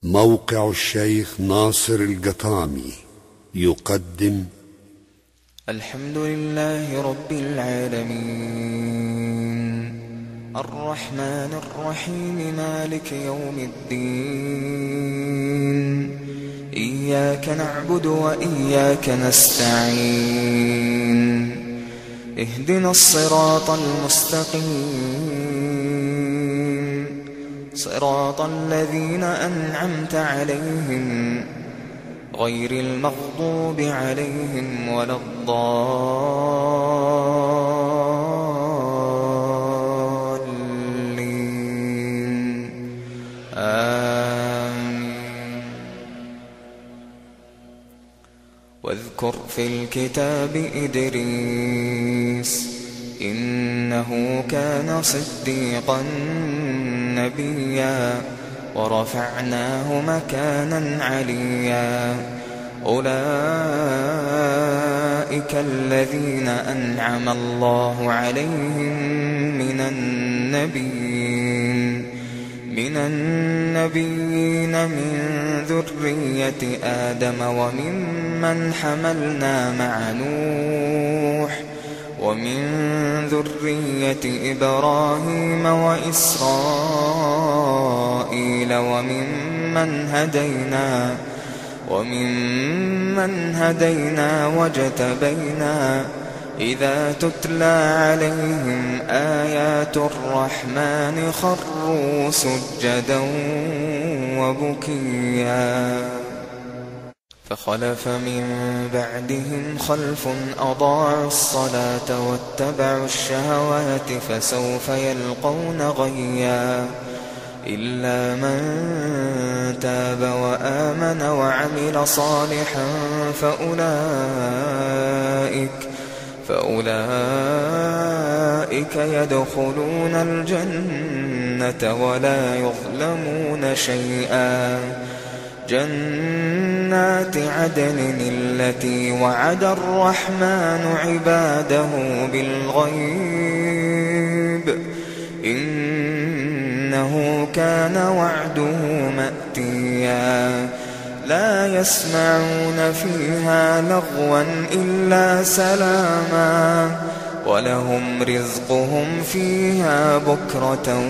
موقع الشيخ ناصر القطامي يقدم الحمد لله رب العالمين الرحمن الرحيم مالك يوم الدين إياك نعبد وإياك نستعين اهدنا الصراط المستقيم صراط الذين أنعمت عليهم غير المغضوب عليهم ولا الضالين آمين. واذكر في الكتاب إدريس إنه كان صديقا نبيا ورفعناه مكانا عليا أولئك الذين أنعم الله عليهم من النبيين من ذرية آدم وممن حملنا مع نوح ومن ذرية إبراهيم وإسرائيل وممن هدينا واجتبينا إذا تتلى عليهم آيات الرحمن خروا سجدا وبكيا فخلف من بعدهم خلف أضاعوا الصلاة واتبعوا الشهوات فسوف يلقون غيا إلا من تاب وآمن وعمل صالحا فأولئك يدخلون الجنة ولا يظلمون شيئا جنات عدن التي وعد الرحمن عباده بالغيب إنه كان وعده مأتيا لا يسمعون فيها لغوا إلا سلاما ولهم رزقهم فيها بكرة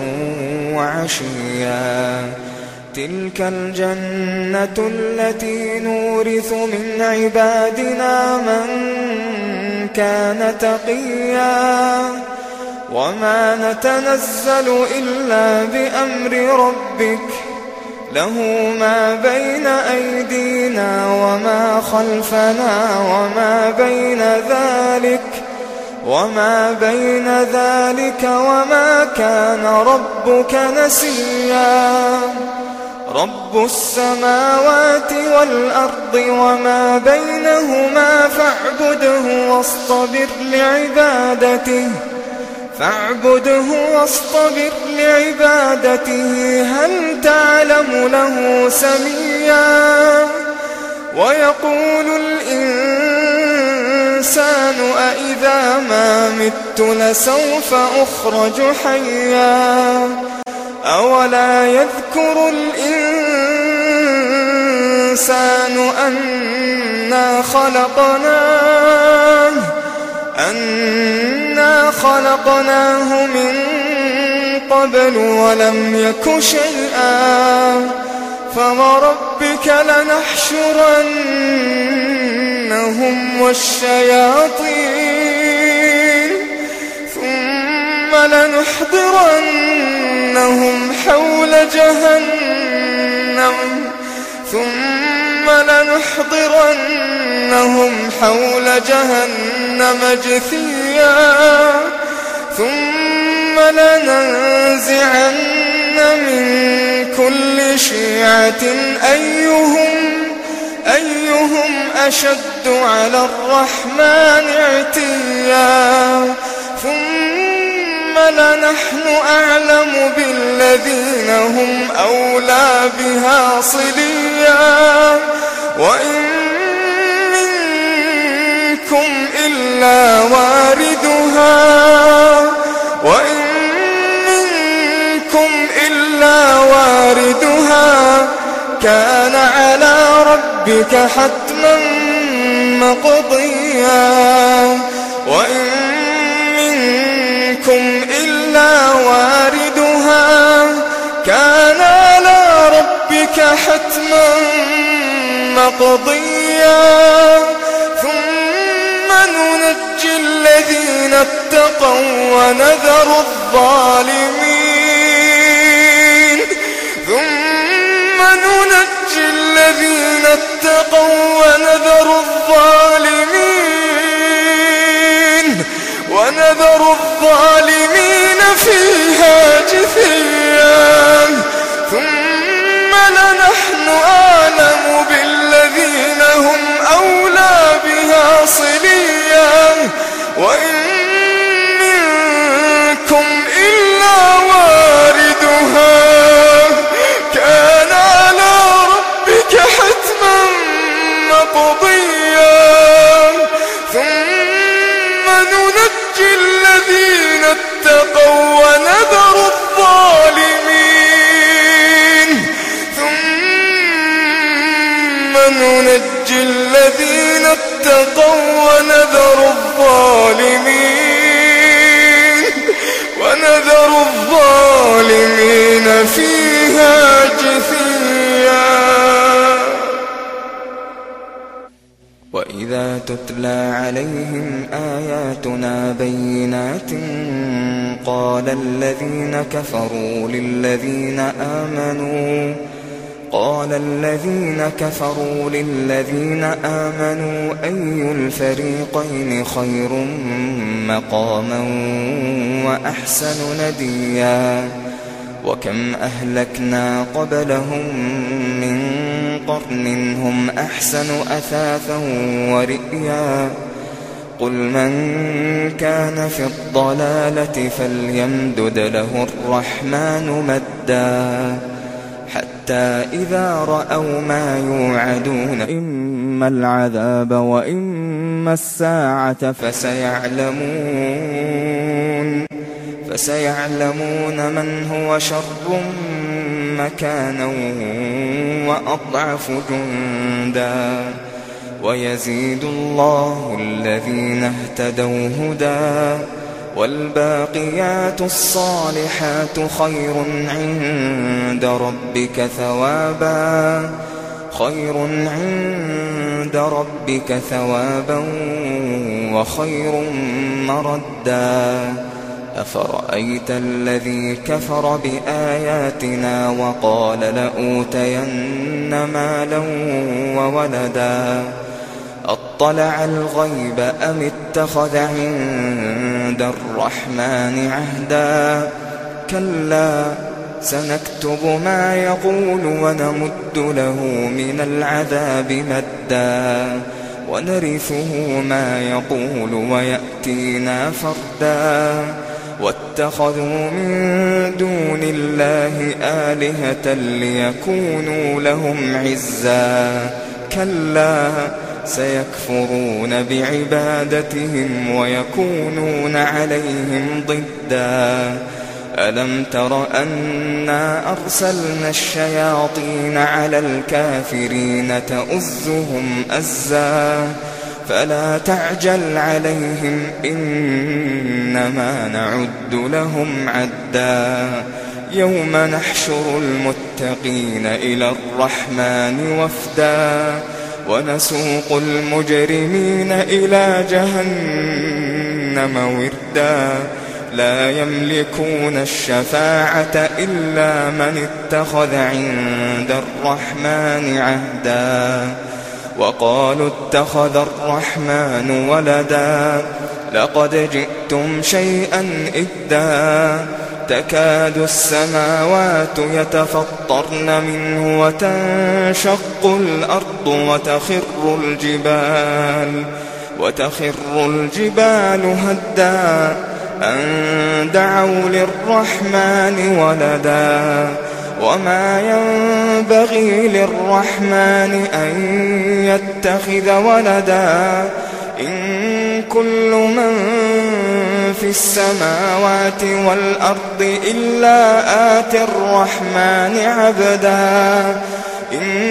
وعشيا تلك الجنة التي نورث من عبادنا من كان تقيا وما نتنزل إلا بأمر ربك له ما بين أيدينا وما خلفنا وما بين ذلك وما كان ربك نسيا رب السماوات والأرض وما بينهما فاعبده واصطبر لعبادته هل تعلم له سميا ويقول الإنسان أإذا ما مت لسوف أخرج حيا أولا يذكر الإنسان أنا خلقناه من قبل ولم يك شيئا فوربك لنحشرنهم والشياطين ثم لنحضرنهم حول جهنم جثيا ثم لننزعن من كل شيعة أيهم أشد على الرحمن عتيا ثم لنحن أعلم بالذين هم أولى بها صليا وإن منكم إلا واردها كان على ربك حتما مقضيا وإن منكم إلا واردها كان على ربك حتما مقضيا ثم ننجي الذين اتقوا ونذر الظالمين ثم ننجي الذين اتقوا ونذر الظالمين فيها جثيا ثم لنحن أعلم بالذين هم أولى بها صليا وإن منكم إلا واردها كان على ربك حتما مقضيا ثم ننجي الذين اتقوا ونذر الظالمين ثم ننجي الذين اتقوا ونذر الظالمين فيها جثيا. وإذا تتلى عليهم آياتنا بينات قال الذين كفروا للذين آمنوا أي الفريقين خير مقاما وأحسن نديا وكم أهلكنا قبلهم من قرن هم أحسن أثاثا ورئيا قل من كان في الضلالة فليمدد له الرحمن مدا حتى إذا رأوا ما يوعدون إما العذاب وإما الساعة فسيعلمون من هو شر مكانا وأضعف جندا ويزيد الله الذين اهتدوا هدى والباقيات الصالحات خير عند ربك ثوابا وخير مردا أفرأيت الذي كفر بآياتنا وقال لأوتين مالا وولدا أطلع الغيب أم اتخذ عند الرحمن عهدا كلا سنكتب ما يقول ونمد له من العذاب مدا ونرثه ما يقول ويأتينا فردا واتخذوا من دون الله آلهة ليكونوا لهم عزا كلا سيكفرون بعبادتهم ويكونون عليهم ضدا ألم تر أنا أرسلنا الشياطين على الكافرين تؤزهم أزا فلا تعجل عليهم إنما نعد لهم عدا يوم نحشر المتقين إلى الرحمن وفدا ونسوق المجرمين إلى جهنم وردا لا يملكون الشفاعة إلا من اتخذ عند الرحمن عهدا وقالوا اتخذ الرحمن ولدا لقد جئتم شيئا إدا تكاد السماوات يتفطرن منه وتنشق الأرض وتخر الجبال هدا أن دعوا للرحمن ولدا وما ينبغي للرحمن أن يتخذ ولدا إن كل من في السماوات والأرض إلا آتي الرحمن عبدا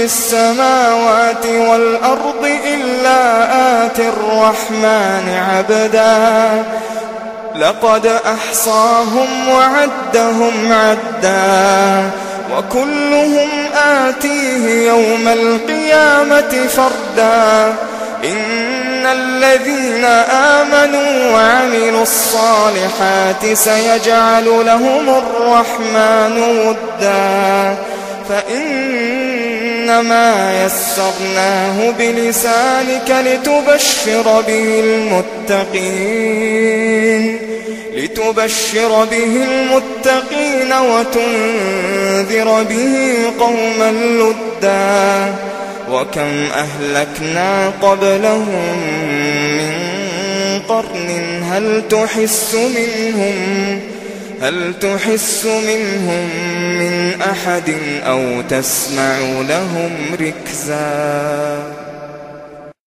السماوات والأرض إلا آتي الرحمن عبدا لقد أحصاهم وعدهم عدا وكلهم آتيه يوم القيامة فردا إن الذين آمنوا وعملوا الصالحات سيجعل لهم الرحمن ودا فإنما يسرناه بلسانك لتبشر به المتقين وتنذر به قوما لدا وكم أهلكنا قبلهم من قرن هل تحس منهم من أحد أو تسمع لهم ركزا.